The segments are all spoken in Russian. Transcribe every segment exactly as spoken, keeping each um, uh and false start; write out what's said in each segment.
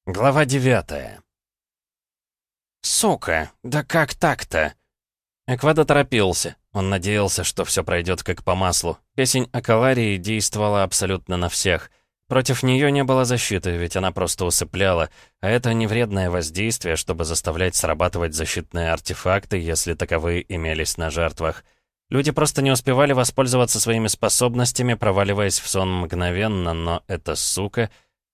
Глава девятая. «Сука, да как так-то?» Эквадо торопился. Он надеялся, что все пройдет как по маслу. Песень о Каларии действовала абсолютно на всех. Против нее не было защиты, ведь она просто усыпляла, а это не вредное воздействие, чтобы заставлять срабатывать защитные артефакты, если таковые имелись на жертвах. Люди просто не успевали воспользоваться своими способностями, проваливаясь в сон мгновенно, но эта сука...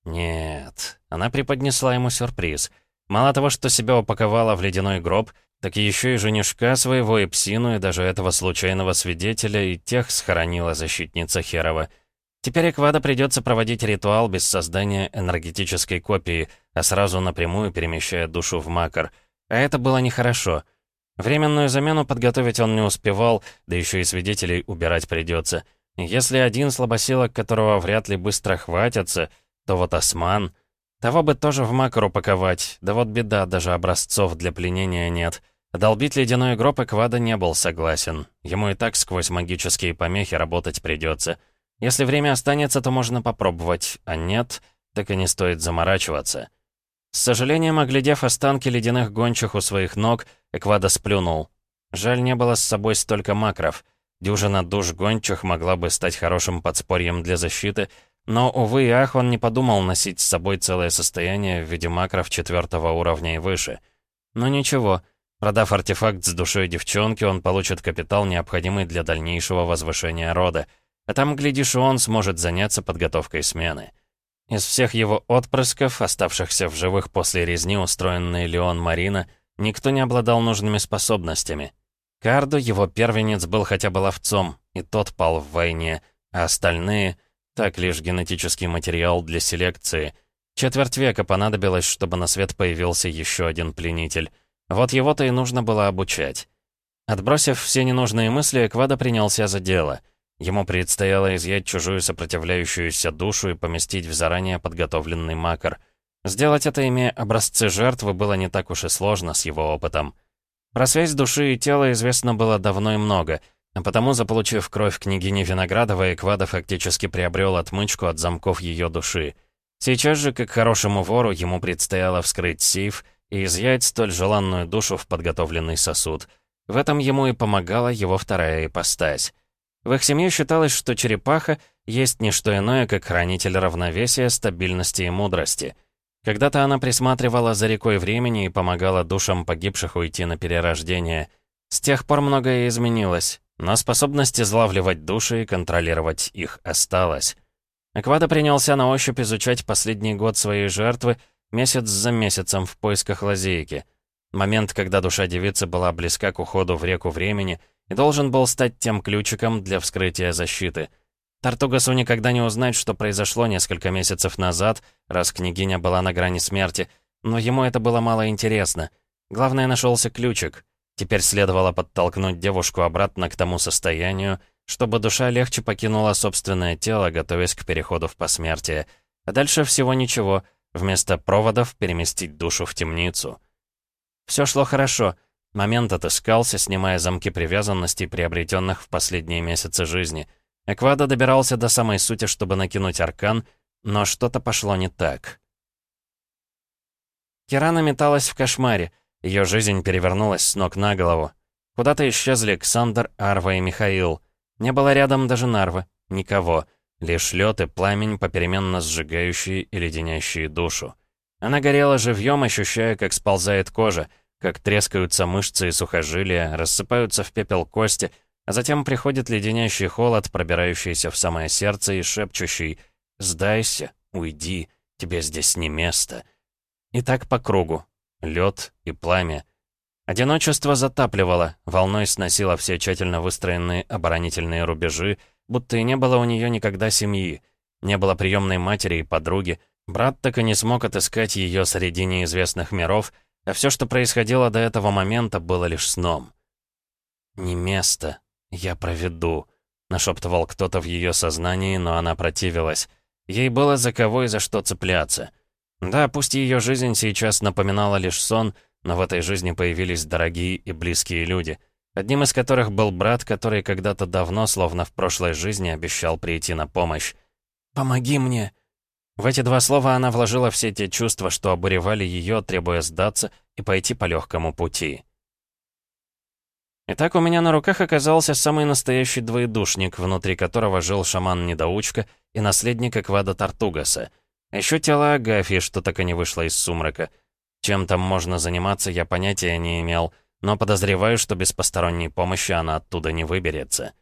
Нет, она преподнесла ему сюрприз. Мало того, что себя упаковала в ледяной гроб, так еще и женишка своего, и псину, и даже этого случайного свидетеля, и тех схоронила защитница Херова. Теперь Эквадо придется проводить ритуал без создания энергетической копии, а сразу напрямую перемещая душу в Макар. А это было нехорошо. Временную замену подготовить он не успевал, да еще и свидетелей убирать придется. Если один слабосилок, которого вряд ли быстро хватятся, то вот Осман... Того бы тоже в Макар упаковать, да вот беда, даже образцов для пленения нет. Долбить ледяной гроб Эквадо не был согласен. Ему и так сквозь магические помехи работать придется. Если время останется, то можно попробовать, а нет, так и не стоит заморачиваться. С сожалением, оглядев останки ледяных гончих у своих ног, Эквадо сплюнул. Жаль, не было с собой столько макров. Дюжина душ гончих могла бы стать хорошим подспорьем для защиты, но, увы и ах, он не подумал носить с собой целое состояние в виде макров четвертого уровня и выше. Но ничего, продав артефакт с душой девчонки, он получит капитал, необходимый для дальнейшего возвышения рода. А там, глядишь, и он сможет заняться подготовкой смены. Из всех его отпрысков, оставшихся в живых после резни, устроенной Леон Марина, никто не обладал нужными способностями. Кардо, его первенец, был хотя бы ловцом, и тот пал в войне, а остальные... Так, лишь генетический материал для селекции. Четверть века понадобилось, чтобы на свет появился еще один пленитель. Вот его-то и нужно было обучать. Отбросив все ненужные мысли, Эквадо принялся за дело. Ему предстояло изъять чужую сопротивляющуюся душу и поместить в заранее подготовленный макар. Сделать это, имея образцы жертвы, было не так уж и сложно с его опытом. Про связь души и тела известно было давно и много — а потому, заполучив кровь княгини Виноградовой, Эквадо фактически приобрел отмычку от замков ее души. Сейчас же, как хорошему вору, ему предстояло вскрыть сейф и изъять столь желанную душу в подготовленный сосуд. В этом ему и помогала его вторая ипостась. В их семье считалось, что черепаха есть не что иное, как хранитель равновесия, стабильности и мудрости. Когда-то она присматривала за рекой времени и помогала душам погибших уйти на перерождение. С тех пор многое изменилось. Но способность излавливать души и контролировать их осталась. Эквадо принялся на ощупь изучать последний год своей жертвы месяц за месяцем в поисках лазейки. Момент, когда душа девицы была близка к уходу в реку времени и должен был стать тем ключиком для вскрытия защиты. Тартугасу никогда не узнать, что произошло несколько месяцев назад, раз княгиня была на грани смерти, но ему это было мало интересно. Главное, нашелся ключик. Теперь следовало подтолкнуть девушку обратно к тому состоянию, чтобы душа легче покинула собственное тело, готовясь к переходу в посмертие. А дальше всего ничего, вместо проводов переместить душу в темницу. Все шло хорошо. Момент отыскался, снимая замки привязанностей, приобретенных в последние месяцы жизни. Эквадо добирался до самой сути, чтобы накинуть аркан, но что-то пошло не так. Кирана металась в кошмаре. Ее жизнь перевернулась с ног на голову. Куда-то исчезли Ксандр, Арва и Михаил. Не было рядом даже Нарвы. Никого. Лишь лед и пламень, попеременно сжигающие и леденящие душу. Она горела живьем, ощущая, как сползает кожа, как трескаются мышцы и сухожилия, рассыпаются в пепел кости, а затем приходит леденящий холод, пробирающийся в самое сердце и шепчущий «Сдайся, уйди, тебе здесь не место». И так по кругу. Лед и пламя. Одиночество затапливало, волной сносило все тщательно выстроенные оборонительные рубежи, будто и не было у нее никогда семьи, не было приемной матери и подруги, брат так и не смог отыскать ее среди неизвестных миров, а все, что происходило до этого момента, было лишь сном. «Не место, я проведу», — нашептывал кто-то в ее сознании, но она противилась. Ей было за кого и за что цепляться. Да, пусть ее жизнь сейчас напоминала лишь сон, но в этой жизни появились дорогие и близкие люди, одним из которых был брат, который когда-то давно, словно в прошлой жизни, обещал прийти на помощь. «Помоги мне!» В эти два слова она вложила все те чувства, что обуревали ее, требуя сдаться и пойти по легкому пути. Итак, у меня на руках оказался самый настоящий двоедушник, внутри которого жил шаман-недоучка и наследник Эквада Тартугаса. А еще тело Агафьи, что так и не вышло из сумрака. Чем там можно заниматься, я понятия не имел, но подозреваю, что без посторонней помощи она оттуда не выберется.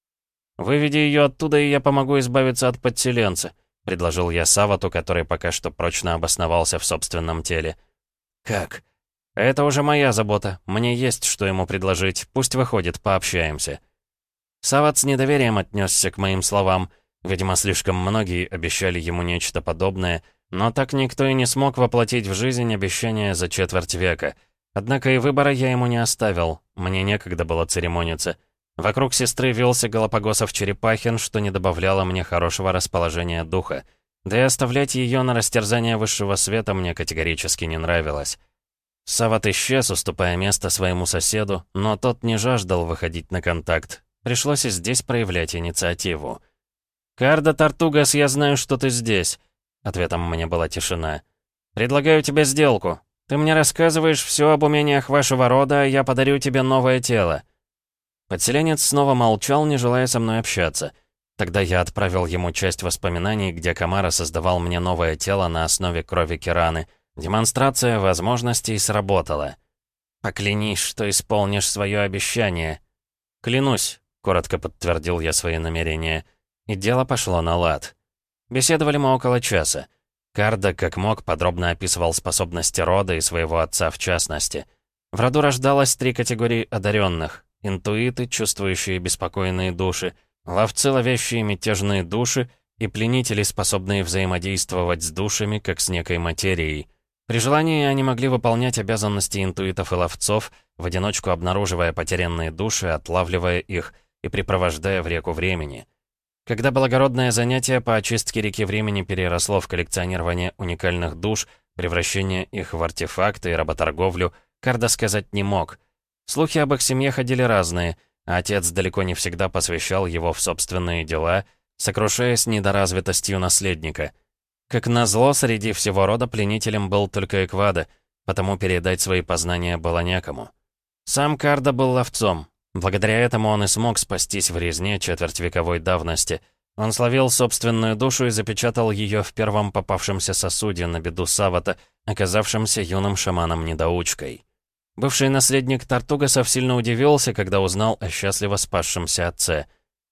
«Выведи ее оттуда, и я помогу избавиться от подселенца», — предложил я Савату, который пока что прочно обосновался в собственном теле. «Как?» «Это уже моя забота. Мне есть, что ему предложить. Пусть выходит, пообщаемся». Сават с недоверием отнесся к моим словам. Видимо, слишком многие обещали ему нечто подобное, но так никто и не смог воплотить в жизнь обещание за четверть века. Однако и выбора я ему не оставил. Мне некогда было церемониться. Вокруг сестры вился Галапагосов Черепахин, что не добавляло мне хорошего расположения духа. Да и оставлять ее на растерзание высшего света мне категорически не нравилось. Сават исчез, уступая место своему соседу, но тот не жаждал выходить на контакт. Пришлось и здесь проявлять инициативу. «Карда Тартугас, я знаю, что ты здесь», — ответом мне была тишина. «Предлагаю тебе сделку. Ты мне рассказываешь все об умениях вашего рода, а я подарю тебе новое тело». Подселенец снова молчал, не желая со мной общаться. Тогда я отправил ему часть воспоминаний, где Камара создавал мне новое тело на основе крови Кираны. Демонстрация возможностей сработала. «Поклянись, что исполнишь свое обещание». «Клянусь», — коротко подтвердил я свои намерения. И дело пошло на лад. Беседовали мы около часа. Карда, как мог, подробно описывал способности рода и своего отца в частности. В роду рождалось три категории одаренных: интуиты, чувствующие беспокойные души, ловцы, ловящие мятежные души, и пленители, способные взаимодействовать с душами, как с некой материей. При желании они могли выполнять обязанности интуитов и ловцов, в одиночку обнаруживая потерянные души, отлавливая их и припровождая в реку времени. Когда благородное занятие по очистке реки времени переросло в коллекционирование уникальных душ, превращение их в артефакты и работорговлю, Карда сказать не мог. Слухи об их семье ходили разные, а отец далеко не всегда посвящал его в собственные дела, сокрушаясь недоразвитостью наследника. Как назло, среди всего рода пленителем был только Эквада, потому передать свои познания было некому. Сам Карда был ловцом. Благодаря этому он и смог спастись в резне четвертьвековой давности. Он словил собственную душу и запечатал ее в первом попавшемся сосуде на беду Савата, оказавшемся юным шаманом-недоучкой. Бывший наследник Тартугасов сильно удивился, когда узнал о счастливо спасшемся отце.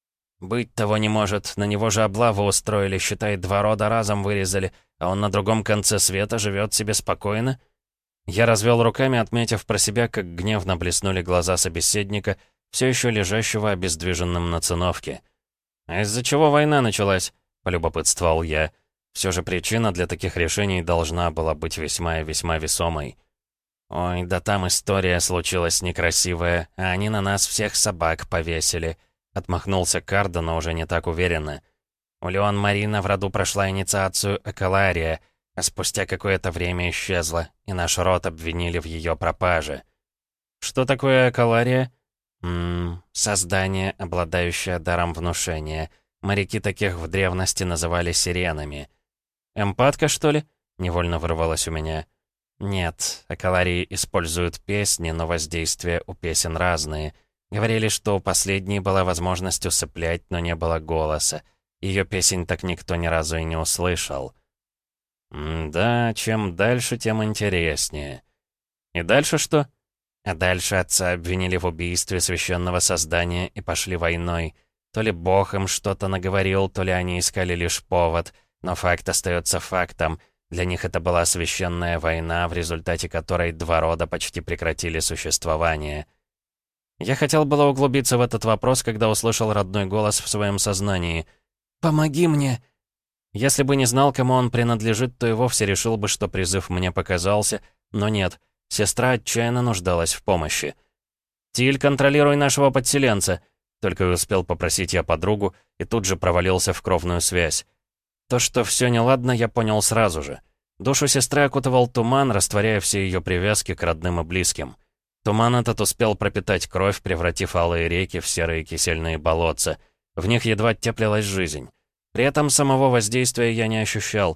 «Быть того не может, на него же облаву устроили, считай, два рода разом вырезали, а он на другом конце света живет себе спокойно?» Я развел руками, отметив про себя, как гневно блеснули глаза собеседника, все еще лежащего обездвиженным на циновке. «А из-за чего война началась?» — полюбопытствовал я. Все же причина для таких решений должна была быть весьма и весьма весомой. «Ой, да там история случилась некрасивая, а они на нас всех собак повесили», — отмахнулся Карда, но уже не так уверенно. «У Леон Марина в роду прошла инициацию Экалария, а спустя какое-то время исчезла, и наш род обвинили в ее пропаже». «Что такое Экалария?» «Ммм, создание, обладающее даром внушения. Моряки таких в древности называли сиренами». «Эмпатка, что ли?» — невольно вырвалось у меня. «Нет, Экаларии используют песни, но воздействия у песен разные. Говорили, что у последней была возможность усыплять, но не было голоса. Ее песень так никто ни разу и не услышал». «Да, чем дальше, тем интереснее. И дальше что?» «А дальше отца обвинили в убийстве священного создания и пошли войной. То ли бог им что-то наговорил, то ли они искали лишь повод, но факт остается фактом. Для них это была священная война, в результате которой два рода почти прекратили существование». Я хотел было углубиться в этот вопрос, когда услышал родной голос в своем сознании. «Помоги мне!» Если бы не знал, кому он принадлежит, то и вовсе решил бы, что призыв мне показался, но нет, сестра отчаянно нуждалась в помощи. «Тиль, контролируй нашего подселенца!» Только и успел попросить я подругу, и тут же провалился в кровную связь. То, что все неладно, я понял сразу же. Душу сестры окутывал туман, растворяя все ее привязки к родным и близким. Туман этот успел пропитать кровь, превратив алые реки в серые кисельные болотца. В них едва теплилась жизнь. При этом самого воздействия я не ощущал.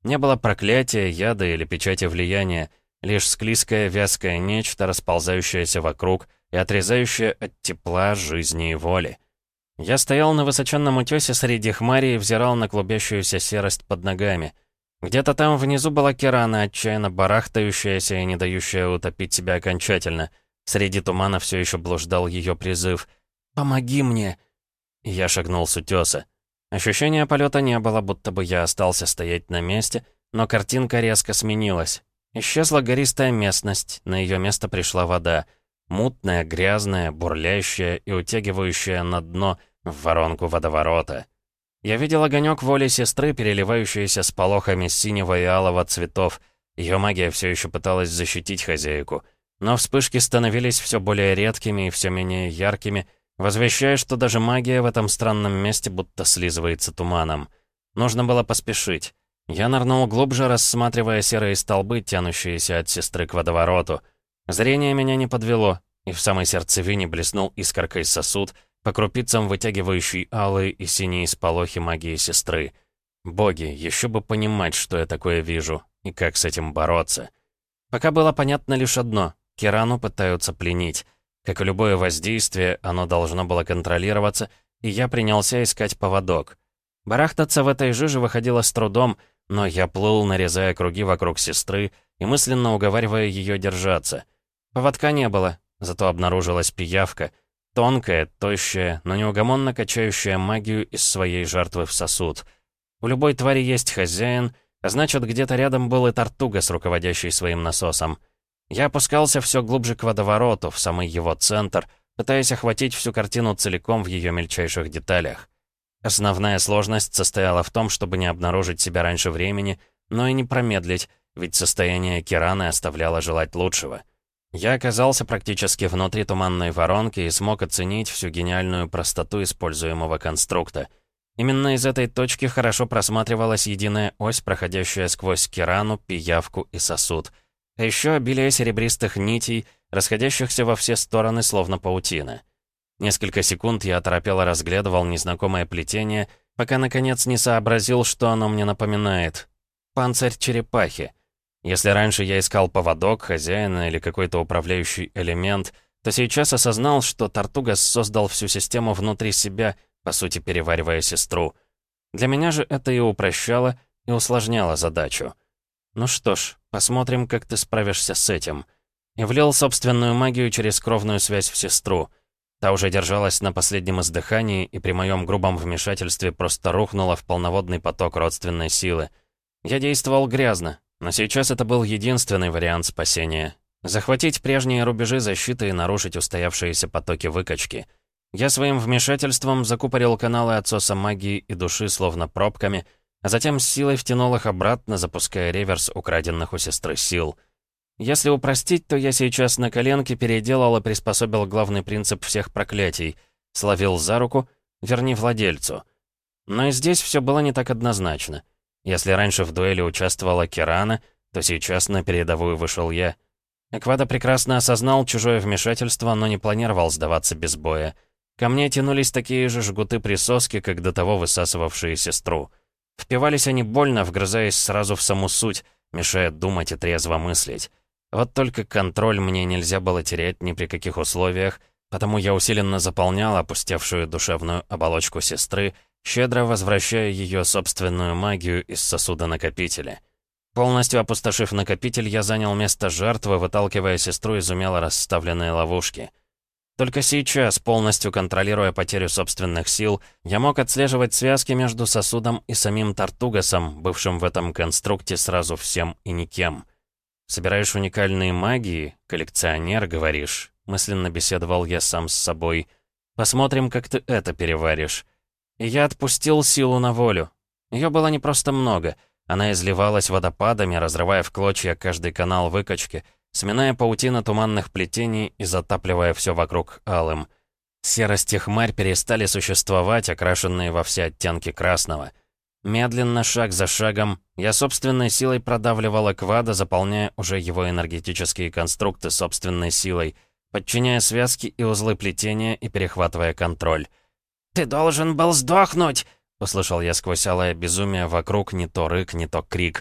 Не было проклятия, яда или печати влияния, лишь склизкое вязкое нечто, расползающееся вокруг и отрезающее от тепла, жизни и воли. Я стоял на высоченном утёсе среди хмари и взирал на клубящуюся серость под ногами. Где-то там внизу была Кирана, отчаянно барахтающаяся и не дающая утопить себя окончательно. Среди тумана все еще блуждал ее призыв «Помоги мне!». И я шагнул с утёса. Ощущения полета не было, будто бы я остался стоять на месте, но картинка резко сменилась. Исчезла гористая местность, на ее место пришла вода. Мутная, грязная, бурлящая и утягивающая на дно в воронку водоворота. Я видел огонек воли сестры, переливающийся сполохами синего и алого цветов. Ее магия все еще пыталась защитить хозяйку. Но вспышки становились все более редкими и все менее яркими, возвещая, что даже магия в этом странном месте будто слизывается туманом. Нужно было поспешить. Я нырнул глубже, рассматривая серые столбы, тянущиеся от сестры к водовороту. Зрение меня не подвело, и в самой сердцевине блеснул искоркой сосуд, по крупицам вытягивающий алые и синие сполохи магии сестры. Боги, еще бы понимать, что я такое вижу, и как с этим бороться. Пока было понятно лишь одно — Кирану пытаются пленить. Как и любое воздействие, оно должно было контролироваться, и я принялся искать поводок. Барахтаться в этой жиже выходило с трудом, но я плыл, нарезая круги вокруг сестры и мысленно уговаривая ее держаться. Поводка не было, зато обнаружилась пиявка. Тонкая, тощая, но неугомонно качающая магию из своей жертвы в сосуд. У любой твари есть хозяин, а значит, где-то рядом был и Тартуга с руководящей своим насосом. Я опускался все глубже к водовороту, в самый его центр, пытаясь охватить всю картину целиком в ее мельчайших деталях. Основная сложность состояла в том, чтобы не обнаружить себя раньше времени, но и не промедлить, ведь состояние Кираны оставляло желать лучшего. Я оказался практически внутри туманной воронки и смог оценить всю гениальную простоту используемого конструкта. Именно из этой точки хорошо просматривалась единая ось, проходящая сквозь Кирану, пиявку и сосуд. А еще обилие серебристых нитей, расходящихся во все стороны, словно паутина. Несколько секунд я оторопело разглядывал незнакомое плетение, пока наконец не сообразил, что оно мне напоминает. Панцирь черепахи. Если раньше я искал поводок, хозяина или какой-то управляющий элемент, то сейчас осознал, что Тартугас создал всю систему внутри себя, по сути переваривая сестру. Для меня же это и упрощало, и усложняло задачу. Ну что ж, посмотрим, как ты справишься с этим. И влил собственную магию через кровную связь в сестру. Та уже держалась на последнем издыхании и при моем грубом вмешательстве просто рухнула в полноводный поток родственной силы. Я действовал грязно, но сейчас это был единственный вариант спасения. Захватить прежние рубежи защиты и нарушить устоявшиеся потоки выкачки. Я своим вмешательством закупорил каналы отсоса магии и души словно пробками, а затем с силой втянул их обратно, запуская реверс украденных у сестры сил. Если упростить, то я сейчас на коленке переделал и приспособил главный принцип всех проклятий. Словил за руку, верни владельцу. Но и здесь все было не так однозначно. Если раньше в дуэли участвовала Кирана, то сейчас на передовую вышел я. Эквада прекрасно осознал чужое вмешательство, но не планировал сдаваться без боя. Ко мне тянулись такие же жгуты-присоски, как до того высасывавшие сестру. Впивались они больно, вгрызаясь сразу в саму суть, мешая думать и трезво мыслить. Вот только контроль мне нельзя было терять ни при каких условиях, потому я усиленно заполнял опустевшую душевную оболочку сестры, щедро возвращая ее собственную магию из сосуда накопителя. Полностью опустошив накопитель, я занял место жертвы, выталкивая сестру из умело расставленной ловушки. Только сейчас, полностью контролируя потерю собственных сил, я мог отслеживать связки между сосудом и самим Тартугасом, бывшим в этом конструкте сразу всем и никем. «Собираешь уникальные магии? Коллекционер, говоришь?» Мысленно беседовал я сам с собой. «Посмотрим, как ты это переваришь». И я отпустил силу на волю. Ее было не просто много. Она изливалась водопадами, разрывая в клочья каждый канал выкачки, сминая паутину туманных плетений и затапливая все вокруг алым. Серость и хмарь перестали существовать, окрашенные во все оттенки красного. Медленно, шаг за шагом, я собственной силой продавливал Эквада, заполняя уже его энергетические конструкты собственной силой, подчиняя связки и узлы плетения и перехватывая контроль. «Ты должен был сдохнуть!» — услышал я сквозь алое безумие вокруг не то рык, не то крик —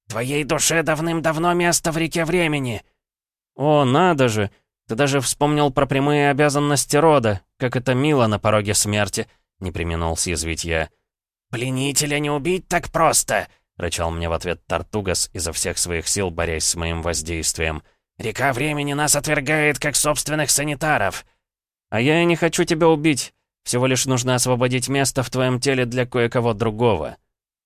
Твоей душе давным-давно место в реке времени!» «О, надо же! Ты даже вспомнил про прямые обязанности рода, как это мило на пороге смерти!» — не преминул съязвить я. «Пленителя не убить так просто!» — рычал мне в ответ Тартугас, изо всех своих сил борясь с моим воздействием. «Река времени нас отвергает, как собственных санитаров!» «А я и не хочу тебя убить. Всего лишь нужно освободить место в твоем теле для кое-кого другого».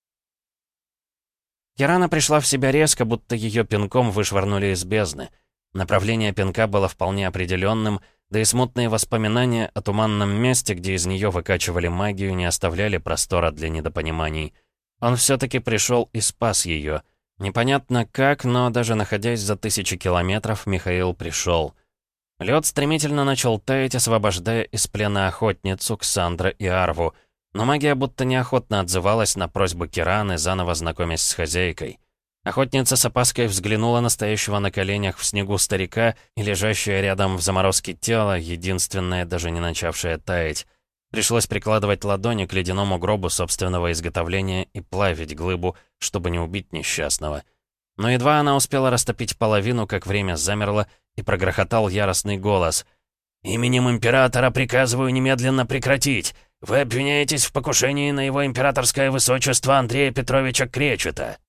Кирана пришла в себя резко, будто ее пинком вышвырнули из бездны. Направление пинка было вполне определенным, да и смутные воспоминания о туманном месте, где из нее выкачивали магию, не оставляли простора для недопониманий. Он все-таки пришел и спас ее. Непонятно как, но даже находясь за тысячи километров, Михаил пришел. Лед стремительно начал таять, освобождая из плена охотницу, Ксандра и Арву, но магия будто неохотно отзывалась на просьбу Кираны, заново знакомясь с хозяйкой. Охотница с опаской взглянула на стоящего на коленях в снегу старика и лежащее рядом в заморозке тело, единственное, даже не начавшее таять. Пришлось прикладывать ладони к ледяному гробу собственного изготовления и плавить глыбу, чтобы не убить несчастного. Но едва она успела растопить половину, как время замерло, и прогрохотал яростный голос. «Именем императора приказываю немедленно прекратить! Вы обвиняетесь в покушении на его императорское высочество Андрея Петровича Кречета!»